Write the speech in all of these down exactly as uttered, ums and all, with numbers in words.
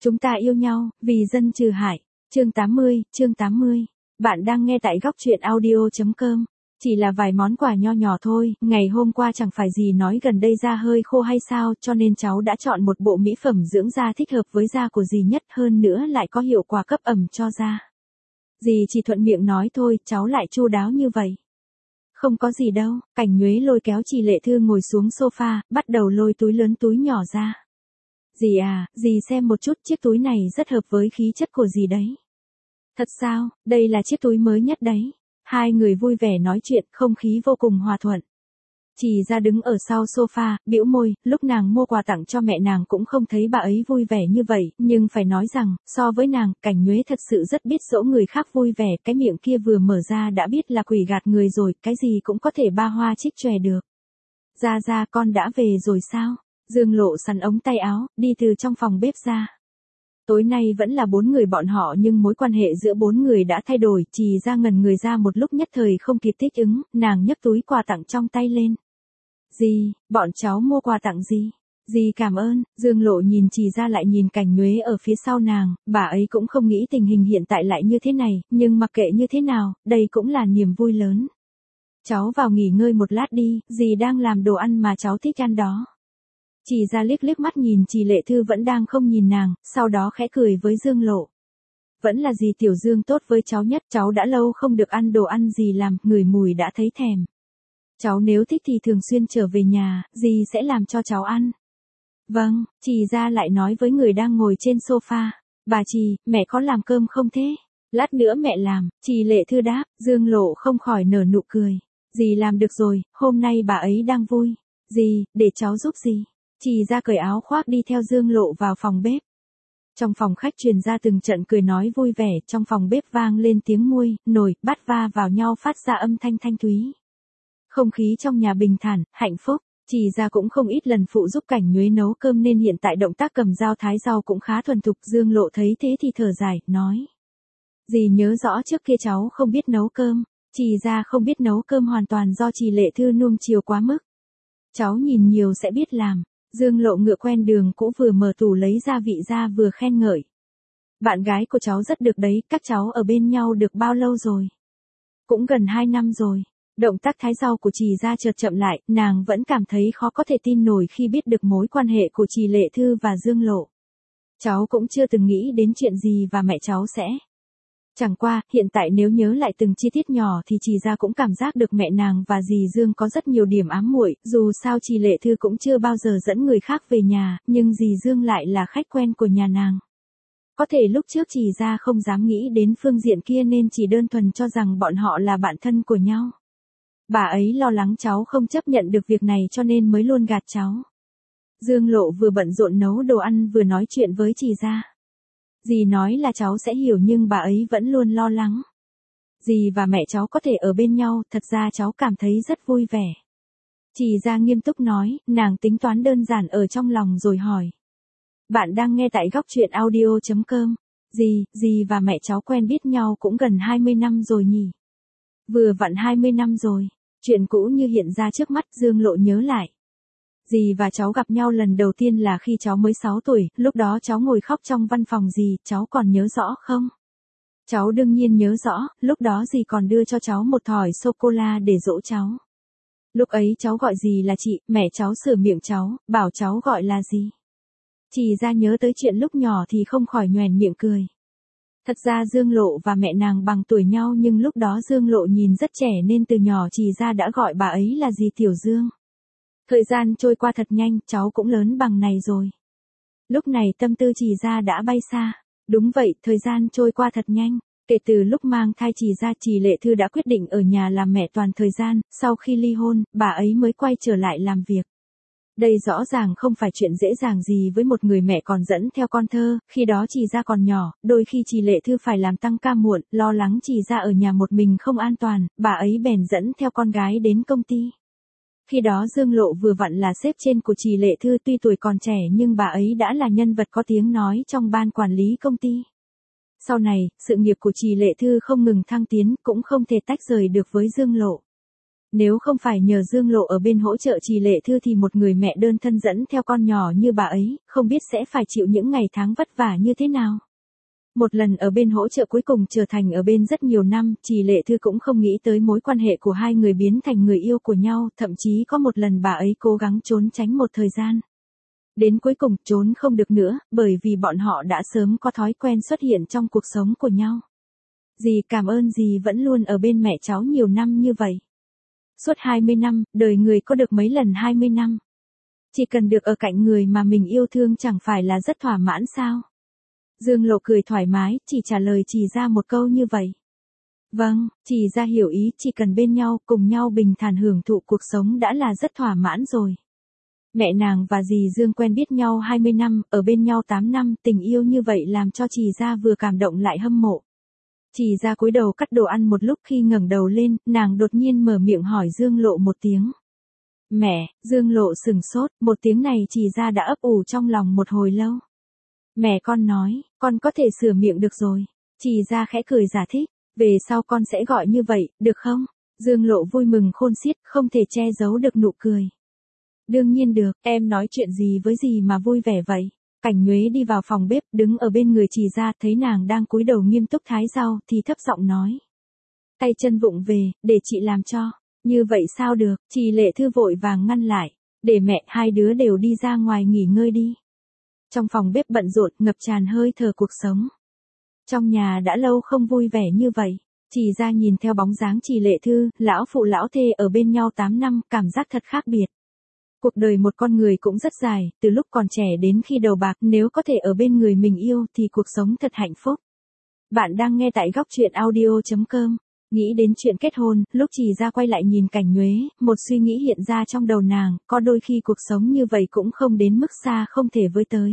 Chúng ta yêu nhau, vì dân trừ hại. Chương tám mươi, chương tám mươi. Bạn đang nghe tại góc truyện audio chấm com. Chỉ là vài món quà nho nhỏ thôi, ngày hôm qua chẳng phải gì nói gần đây da hơi khô hay sao, cho nên cháu đã chọn một bộ mỹ phẩm dưỡng da thích hợp với da của dì nhất, hơn nữa lại có hiệu quả cấp ẩm cho da. Dì chỉ thuận miệng nói thôi, cháu lại chu đáo như vậy. Không có gì đâu, Cảnh Nhuế lôi kéo chị Lệ Thư ngồi xuống sofa, bắt đầu lôi túi lớn túi nhỏ ra. Dì à, dì xem một chút, chiếc túi này rất hợp với khí chất của dì đấy. Thật sao, đây là chiếc túi mới nhất đấy. Hai người vui vẻ nói chuyện, không khí vô cùng hòa thuận. Chị ra đứng ở sau sofa, bĩu môi, lúc nàng mua quà tặng cho mẹ nàng cũng không thấy bà ấy vui vẻ như vậy, nhưng phải nói rằng, so với nàng, Cảnh Nhuế thật sự rất biết dỗ người khác vui vẻ, cái miệng kia vừa mở ra đã biết là quỷ gạt người rồi, cái gì cũng có thể ba hoa trích chòe được. Ra ra con đã về rồi sao? Dương Lộ sắn ống tay áo, đi từ trong phòng bếp ra. Tối nay vẫn là bốn người bọn họ nhưng mối quan hệ giữa bốn người đã thay đổi, Trì ra ngần người ra một lúc nhất thời không kịp thích ứng, nàng nhấc túi quà tặng trong tay lên. Dì, bọn cháu mua quà tặng gì? Dì cảm ơn. Dương Lộ nhìn Trì ra lại nhìn Cảnh Nhuế ở phía sau nàng, bà ấy cũng không nghĩ tình hình hiện tại lại như thế này, nhưng mặc kệ như thế nào, đây cũng là niềm vui lớn. Cháu vào nghỉ ngơi một lát đi, dì đang làm đồ ăn mà cháu thích ăn đó. Chỉ ra liếc liếc mắt nhìn chị Lệ Thư vẫn đang không nhìn nàng, sau đó khẽ cười với Dương Lộ. Vẫn là dì Tiểu Dương tốt với cháu nhất, cháu đã lâu không được ăn đồ ăn dì làm, ngửi mùi đã thấy thèm. Cháu nếu thích thì thường xuyên trở về nhà, dì sẽ làm cho cháu ăn. Vâng, chị ra lại nói với người đang ngồi trên sofa. Bà chị, mẹ có làm cơm không thế? Lát nữa mẹ làm, chị Lệ Thư đáp, Dương Lộ không khỏi nở nụ cười. Dì làm được rồi, hôm nay bà ấy đang vui. Dì, để cháu giúp dì. Chị ra cởi áo khoác đi theo Dương Lộ vào phòng bếp. Trong phòng khách truyền ra từng trận cười nói vui vẻ, trong phòng bếp vang lên tiếng muôi, nồi, bát va vào nhau phát ra âm thanh thanh thúy. Không khí trong nhà bình thản, hạnh phúc, chị ra cũng không ít lần phụ giúp Cảnh Nhuế nấu cơm nên hiện tại động tác cầm dao thái rau cũng khá thuần thục. Dương Lộ thấy thế thì thở dài, nói. Dì nhớ rõ trước kia cháu không biết nấu cơm, chị ra không biết nấu cơm hoàn toàn do chị Lệ Thư nuông chiều quá mức. Cháu nhìn nhiều sẽ biết làm. Dương Lộ ngựa quen đường cũ vừa mở tủ lấy gia vị ra vừa khen ngợi. Bạn gái của cháu rất được đấy, các cháu ở bên nhau được bao lâu rồi? Cũng gần hai năm rồi. Động tác thái rau của chị ra chợt chậm lại, nàng vẫn cảm thấy khó có thể tin nổi khi biết được mối quan hệ của chị Lệ Thư và Dương Lộ. Cháu cũng chưa từng nghĩ đến chuyện gì và mẹ cháu sẽ. Chẳng qua, hiện tại nếu nhớ lại từng chi tiết nhỏ thì chị ra cũng cảm giác được mẹ nàng và dì Dương có rất nhiều điểm ám muội, dù sao chị Lệ Thư cũng chưa bao giờ dẫn người khác về nhà, nhưng dì Dương lại là khách quen của nhà nàng. Có thể lúc trước chị ra không dám nghĩ đến phương diện kia nên chỉ đơn thuần cho rằng bọn họ là bạn thân của nhau. Bà ấy lo lắng cháu không chấp nhận được việc này cho nên mới luôn gạt cháu. Dương Lộ vừa bận rộn nấu đồ ăn vừa nói chuyện với chị ra. Dì nói là cháu sẽ hiểu nhưng bà ấy vẫn luôn lo lắng. Dì và mẹ cháu có thể ở bên nhau, thật ra cháu cảm thấy rất vui vẻ. Chị ra nghiêm túc nói, nàng tính toán đơn giản ở trong lòng rồi hỏi. Bạn đang nghe tại góc truyện audio chấm com. Dì, dì và mẹ cháu quen biết nhau cũng gần hai mươi năm rồi nhỉ? Vừa vặn hai mươi năm rồi. Chuyện cũ như hiện ra trước mắt. Dương Lộ nhớ lại. Dì và cháu gặp nhau lần đầu tiên là khi cháu mới sáu tuổi, lúc đó cháu ngồi khóc trong văn phòng dì, cháu còn nhớ rõ không? Cháu đương nhiên nhớ rõ, lúc đó dì còn đưa cho cháu một thỏi sô-cô-la để dỗ cháu. Lúc ấy cháu gọi dì là chị, mẹ cháu sửa miệng cháu, bảo cháu gọi là gì. Chị ra nhớ tới chuyện lúc nhỏ thì không khỏi nhoẻn miệng cười. Thật ra Dương Lộ và mẹ nàng bằng tuổi nhau nhưng lúc đó Dương Lộ nhìn rất trẻ nên từ nhỏ chị ra đã gọi bà ấy là dì Tiểu Dương. Thời gian trôi qua thật nhanh, cháu cũng lớn bằng này rồi. Lúc này tâm tư chị ra đã bay xa. Đúng vậy, thời gian trôi qua thật nhanh. Kể từ lúc mang thai chị ra, chị Lệ Thư đã quyết định ở nhà làm mẹ toàn thời gian, sau khi ly hôn, bà ấy mới quay trở lại làm việc. Đây rõ ràng không phải chuyện dễ dàng gì với một người mẹ còn dẫn theo con thơ, khi đó chị ra còn nhỏ, đôi khi chị Lệ Thư phải làm tăng ca muộn, lo lắng chị ra ở nhà một mình không an toàn, bà ấy bèn dẫn theo con gái đến công ty. Khi đó Dương Lộ vừa vặn là sếp trên của chị Lệ Thư, tuy tuổi còn trẻ nhưng bà ấy đã là nhân vật có tiếng nói trong ban quản lý công ty. Sau này, sự nghiệp của chị Lệ Thư không ngừng thăng tiến, cũng không thể tách rời được với Dương Lộ. Nếu không phải nhờ Dương Lộ ở bên hỗ trợ Trì Lệ Thư thì một người mẹ đơn thân dẫn theo con nhỏ như bà ấy, không biết sẽ phải chịu những ngày tháng vất vả như thế nào. Một lần ở bên hỗ trợ cuối cùng trở thành ở bên rất nhiều năm, Trì Lệ Thư cũng không nghĩ tới mối quan hệ của hai người biến thành người yêu của nhau, thậm chí có một lần bà ấy cố gắng trốn tránh một thời gian. Đến cuối cùng trốn không được nữa, bởi vì bọn họ đã sớm có thói quen xuất hiện trong cuộc sống của nhau. Dì cảm ơn dì vẫn luôn ở bên mẹ cháu nhiều năm như vậy. Suốt hai mươi năm, đời người có được mấy lần hai mươi năm. Chỉ cần được ở cạnh người mà mình yêu thương chẳng phải là rất thỏa mãn sao? Dương Lộ cười thoải mái, chỉ trả lời Trì Gia một câu như vậy. Vâng, Trì Gia hiểu ý, chỉ cần bên nhau, cùng nhau bình thản hưởng thụ cuộc sống đã là rất thỏa mãn rồi. Mẹ nàng và dì Dương quen biết nhau hai mươi năm, ở bên nhau tám năm, tình yêu như vậy làm cho Trì Gia vừa cảm động lại hâm mộ. Trì Gia cúi đầu cắt đồ ăn một lúc, khi ngẩng đầu lên, nàng đột nhiên mở miệng hỏi Dương Lộ một tiếng. Mẹ, Dương Lộ sừng sốt, một tiếng này Trì Gia đã ấp ủ trong lòng một hồi lâu. Mẹ con nói, con có thể sửa miệng được rồi. Trì Gia khẽ cười giải thích, về sau con sẽ gọi như vậy, được không? Dương Lộ vui mừng khôn xiết, không thể che giấu được nụ cười. Đương nhiên được, em nói chuyện gì với gì mà vui vẻ vậy? Cảnh Nhuế đi vào phòng bếp, đứng ở bên người Trì Gia, thấy nàng đang cúi đầu nghiêm túc thái rau, thì thấp giọng nói. Tay chân vụng về, để chị làm cho. Như vậy sao được, Trì Lệ Thư vội vàng ngăn lại. Để mẹ, hai đứa đều đi ra ngoài nghỉ ngơi đi. Trong phòng bếp bận rộn, ngập tràn hơi thở cuộc sống. Trong nhà đã lâu không vui vẻ như vậy. Trì Gia nhìn theo bóng dáng Trì Lệ Thư, lão phụ lão thê ở bên nhau tám năm, cảm giác thật khác biệt. Cuộc đời một con người cũng rất dài, từ lúc còn trẻ đến khi đầu bạc, nếu có thể ở bên người mình yêu thì cuộc sống thật hạnh phúc. Bạn đang nghe tại góc truyện audio chấm com. Nghĩ đến chuyện kết hôn, lúc Trì Gia quay lại nhìn Cảnh Nhuế, một suy nghĩ hiện ra trong đầu nàng, có đôi khi cuộc sống như vậy cũng không đến mức xa không thể với tới.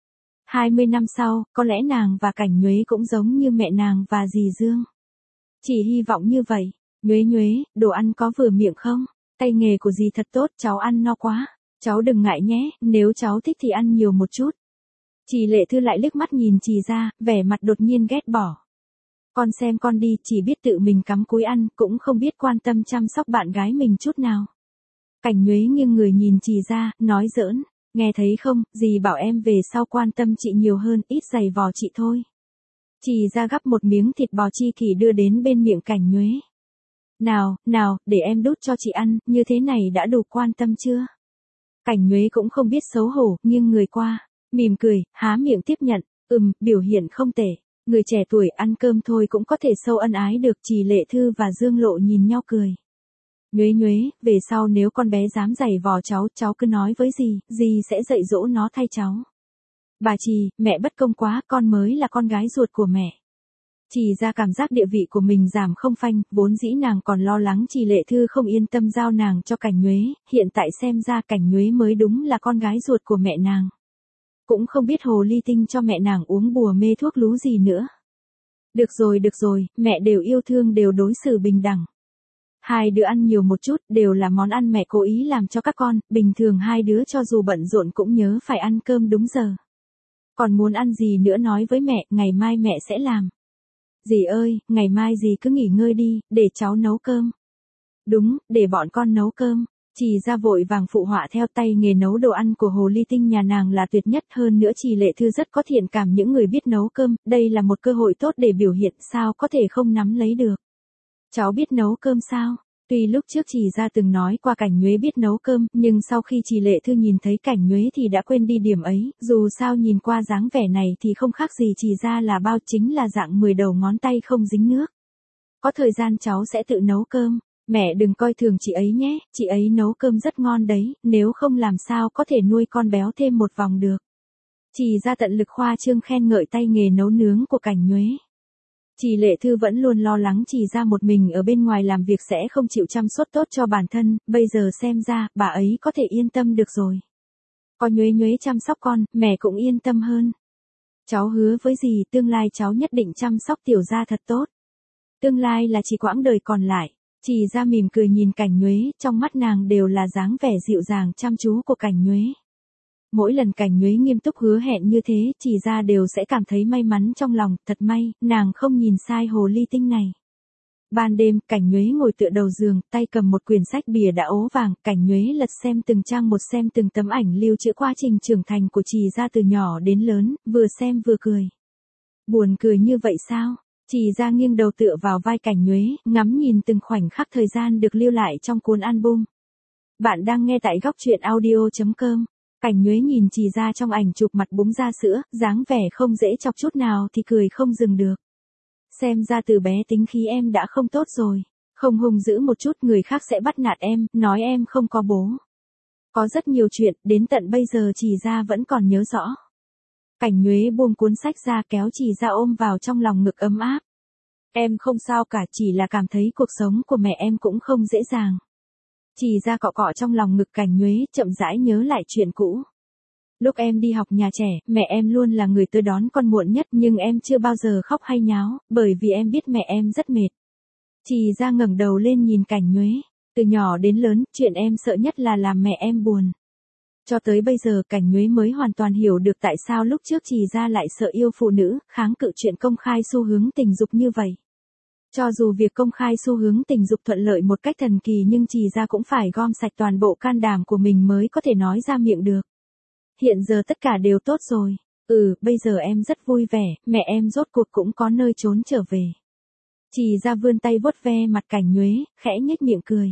hai mươi năm sau, có lẽ nàng và Cảnh Nhuế cũng giống như mẹ nàng và dì Dương. Chỉ hy vọng như vậy. Nhuế Nhuế, đồ ăn có vừa miệng không? Tay nghề của dì thật tốt, cháu ăn no quá. Cháu đừng ngại nhé, nếu cháu thích thì ăn nhiều một chút. Trì Lệ Thư lại liếc mắt nhìn Trì Gia, vẻ mặt đột nhiên ghét bỏ. Con xem con đi, chỉ biết tự mình cắm cúi ăn, cũng không biết quan tâm chăm sóc bạn gái mình chút nào. Cảnh Nhuế nghiêng người nhìn Trì Gia, nói giỡn, nghe thấy không, dì bảo em về sau quan tâm chị nhiều hơn, ít giày vò chị thôi. Trì Gia gắp một miếng thịt bò chi kỷ đưa đến bên miệng Cảnh Nhuế. Nào, nào, để em đút cho chị ăn, như thế này đã đủ quan tâm chưa? Cảnh Nhuế cũng không biết xấu hổ, nghiêng người qua, mỉm cười, há miệng tiếp nhận, ừm, biểu hiện không tệ. Người trẻ tuổi ăn cơm thôi cũng có thể sâu ân ái được. Trì Lệ Thư và Dương Lộ nhìn nhau cười. Nhuế Nhuế, về sau nếu con bé dám giày vò cháu, cháu cứ nói với dì, dì sẽ dạy dỗ nó thay cháu. Bà Trì, mẹ bất công quá, con mới là con gái ruột của mẹ. Trì Gia cảm giác địa vị của mình giảm không phanh, vốn dĩ nàng còn lo lắng Trì Lệ Thư không yên tâm giao nàng cho Cảnh Nhuế, hiện tại xem ra Cảnh Nhuế mới đúng là con gái ruột của mẹ nàng. Cũng không biết hồ ly tinh cho mẹ nàng uống bùa mê thuốc lú gì nữa. Được rồi được rồi, mẹ đều yêu thương, đều đối xử bình đẳng. Hai đứa ăn nhiều một chút, đều là món ăn mẹ cố ý làm cho các con, bình thường hai đứa cho dù bận rộn cũng nhớ phải ăn cơm đúng giờ. Còn muốn ăn gì nữa nói với mẹ, ngày mai mẹ sẽ làm. Dì ơi, ngày mai dì cứ nghỉ ngơi đi, để cháu nấu cơm. Đúng, để bọn con nấu cơm. Trì Gia vội vàng phụ họa theo. Tay nghề nấu đồ ăn của hồ ly tinh nhà nàng là tuyệt nhất, hơn nữa Trì Lệ Thư rất có thiện cảm những người biết nấu cơm, đây là một cơ hội tốt để biểu hiện, sao có thể không nắm lấy được. Cháu biết nấu cơm sao? Tuy lúc trước Trì Gia từng nói qua Cảnh Nhuế biết nấu cơm, nhưng sau khi Trì Lệ Thư nhìn thấy Cảnh Nhuế thì đã quên đi điểm ấy, dù sao nhìn qua dáng vẻ này thì không khác gì Trì Gia là bao, chính là dạng mười đầu ngón tay không dính nước. Có thời gian cháu sẽ tự nấu cơm. Mẹ đừng coi thường chị ấy nhé, chị ấy nấu cơm rất ngon đấy, nếu không làm sao có thể nuôi con béo thêm một vòng được. Trì Gia tận lực khoa trương khen ngợi tay nghề nấu nướng của Cảnh Nhuế. Trì Lệ Thư vẫn luôn lo lắng Trì Gia một mình ở bên ngoài làm việc sẽ không chịu chăm sóc tốt cho bản thân, bây giờ xem ra, bà ấy có thể yên tâm được rồi. Có Nhuế Nhuế chăm sóc con, mẹ cũng yên tâm hơn. Cháu hứa với dì, tương lai cháu nhất định chăm sóc Tiểu Gia thật tốt. Tương lai là chỉ quãng đời còn lại. Trì Gia mỉm cười nhìn Cảnh Nhuế, trong mắt nàng đều là dáng vẻ dịu dàng chăm chú của Cảnh Nhuế. Mỗi lần Cảnh Nhuế nghiêm túc hứa hẹn như thế, Trì Gia đều sẽ cảm thấy may mắn trong lòng, thật may, nàng không nhìn sai hồ ly tinh này. Ban đêm, Cảnh Nhuế ngồi tựa đầu giường, tay cầm một quyển sách bìa đã ố vàng, Cảnh Nhuế lật xem từng trang một, xem từng tấm ảnh lưu trữ quá trình trưởng thành của Trì Gia từ nhỏ đến lớn, vừa xem vừa cười. Buồn cười như vậy sao? Trì Gia nghiêng đầu tựa vào vai Cảnh Nhuế, ngắm nhìn từng khoảnh khắc thời gian được lưu lại trong cuốn album. Bạn đang nghe tại góc truyện audio chấm com. Cảnh Nhuế nhìn Trì Gia trong ảnh chụp mặt búng ra sữa, dáng vẻ không dễ chọc chút nào thì cười không dừng được. Xem ra từ bé tính khí em đã không tốt rồi. Không hung dữ một chút người khác sẽ bắt nạt em, nói em không có bố. Có rất nhiều chuyện, đến tận bây giờ Trì Gia vẫn còn nhớ rõ. Cảnh Nhuế buông cuốn sách ra kéo Trì Gia ôm vào trong lòng ngực ấm áp. Em không sao cả, chỉ là cảm thấy cuộc sống của mẹ em cũng không dễ dàng. Trì Gia cọ cọ trong lòng ngực Cảnh Nhuế, chậm rãi nhớ lại chuyện cũ. Lúc em đi học nhà trẻ, mẹ em luôn là người tới đón con muộn nhất nhưng em chưa bao giờ khóc hay nháo, bởi vì em biết mẹ em rất mệt. Trì Gia ngẩng đầu lên nhìn Cảnh Nhuế. Từ nhỏ đến lớn, chuyện em sợ nhất là làm mẹ em buồn. Cho tới bây giờ Cảnh Nhuế mới hoàn toàn hiểu được tại sao lúc trước Trì Gia lại sợ yêu phụ nữ, kháng cự chuyện công khai xu hướng tình dục như vậy. Cho dù việc công khai xu hướng tình dục thuận lợi một cách thần kỳ nhưng Trì Gia cũng phải gom sạch toàn bộ can đảm của mình mới có thể nói ra miệng được. Hiện giờ tất cả đều tốt rồi. Ừ, bây giờ em rất vui vẻ, mẹ em rốt cuộc cũng có nơi trốn trở về. Trì Gia vươn tay vuốt ve mặt Cảnh Nhuế, khẽ nhếch miệng cười.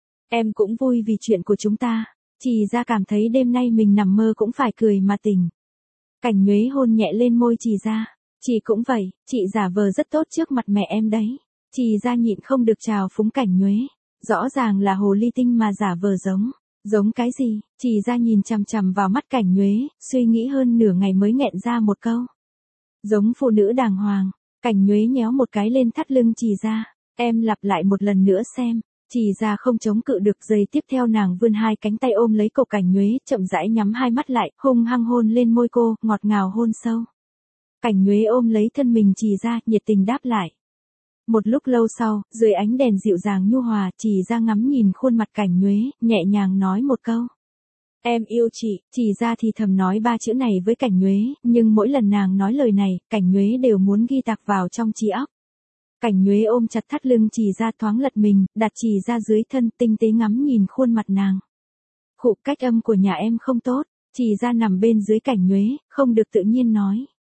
Em cũng vui vì chuyện của chúng ta. Trì Gia cảm thấy đêm nay mình nằm mơ cũng phải cười mà tỉnh. Cảnh Nhuế hôn nhẹ lên môi Trì Gia. Chị cũng vậy, chị giả vờ rất tốt trước mặt mẹ em đấy. Trì Gia nhịn không được chào phúng Cảnh Nhuế. Rõ ràng là hồ ly tinh mà giả vờ giống. Giống cái gì? Trì Gia nhìn chằm chằm vào mắt Cảnh Nhuế, suy nghĩ hơn nửa ngày mới nghẹn ra một câu. Giống phụ nữ đàng hoàng. Cảnh Nhuế nhéo một cái lên thắt lưng Trì Gia. Em lặp lại một lần nữa xem. Trì Gia không chống cự được, giây tiếp theo nàng vươn hai cánh tay ôm lấy cổ Cảnh Nhuế, chậm rãi nhắm hai mắt lại, hung hăng hôn lên môi cô, ngọt ngào hôn sâu. Cảnh Nhuế ôm lấy thân mình Trì Gia, nhiệt tình đáp lại. Một lúc lâu sau, dưới ánh đèn dịu dàng nhu hòa, Trì Gia ngắm nhìn khuôn mặt Cảnh Nhuế, nhẹ nhàng nói một câu. Em yêu chị. Trì Gia thì thầm nói ba chữ này với Cảnh Nhuế, nhưng mỗi lần nàng nói lời này, Cảnh Nhuế đều muốn ghi tạc vào trong trí óc. Cảnh Nhuế ôm chặt thắt lưng Trì Gia, thoáng lật mình, đặt Trì Gia dưới thân, tinh tế ngắm nhìn khuôn mặt nàng. Khụ, cách âm của nhà em không tốt. Trì Gia nằm bên dưới Cảnh Nhuế, không được tự nhiên nói.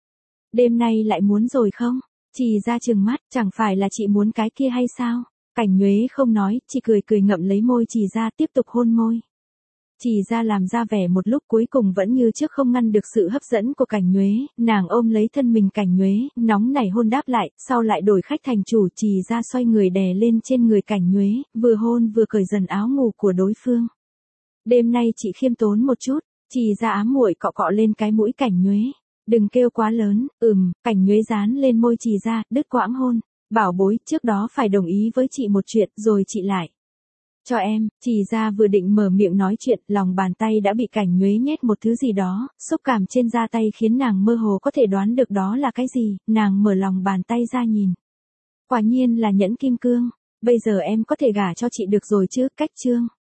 Đêm nay lại muốn rồi không? Trì Gia trừng mắt, chẳng phải là chị muốn cái kia hay sao? Cảnh Nhuế không nói, chỉ cười cười ngậm lấy môi Trì Gia, tiếp tục hôn môi. Trì Gia làm ra vẻ một lúc, cuối cùng vẫn như trước không ngăn được sự hấp dẫn của Cảnh Nhuế, nàng ôm lấy thân mình Cảnh Nhuế, nóng nảy hôn đáp lại, sau lại đổi khách thành chủ. Trì Gia xoay người đè lên trên người Cảnh Nhuế, vừa hôn vừa cởi dần áo ngủ của đối phương. Đêm nay chị khiêm tốn một chút. Trì Gia ám muội cọ cọ lên cái mũi Cảnh Nhuế. Đừng kêu quá lớn. Ừm. Cảnh Nhuế dán lên môi Trì Gia, đứt quãng hôn. Bảo bối, trước đó phải đồng ý với chị một chuyện, rồi chị lại cho em. Trì Gia vừa định mở miệng nói chuyện, lòng bàn tay đã bị Cảnh Nhuế nhét một thứ gì đó, xúc cảm trên da tay khiến nàng mơ hồ có thể đoán được đó là cái gì. Nàng mở lòng bàn tay ra nhìn. Quả nhiên là nhẫn kim cương. Bây giờ em có thể gả cho chị được rồi chứ, cách chương.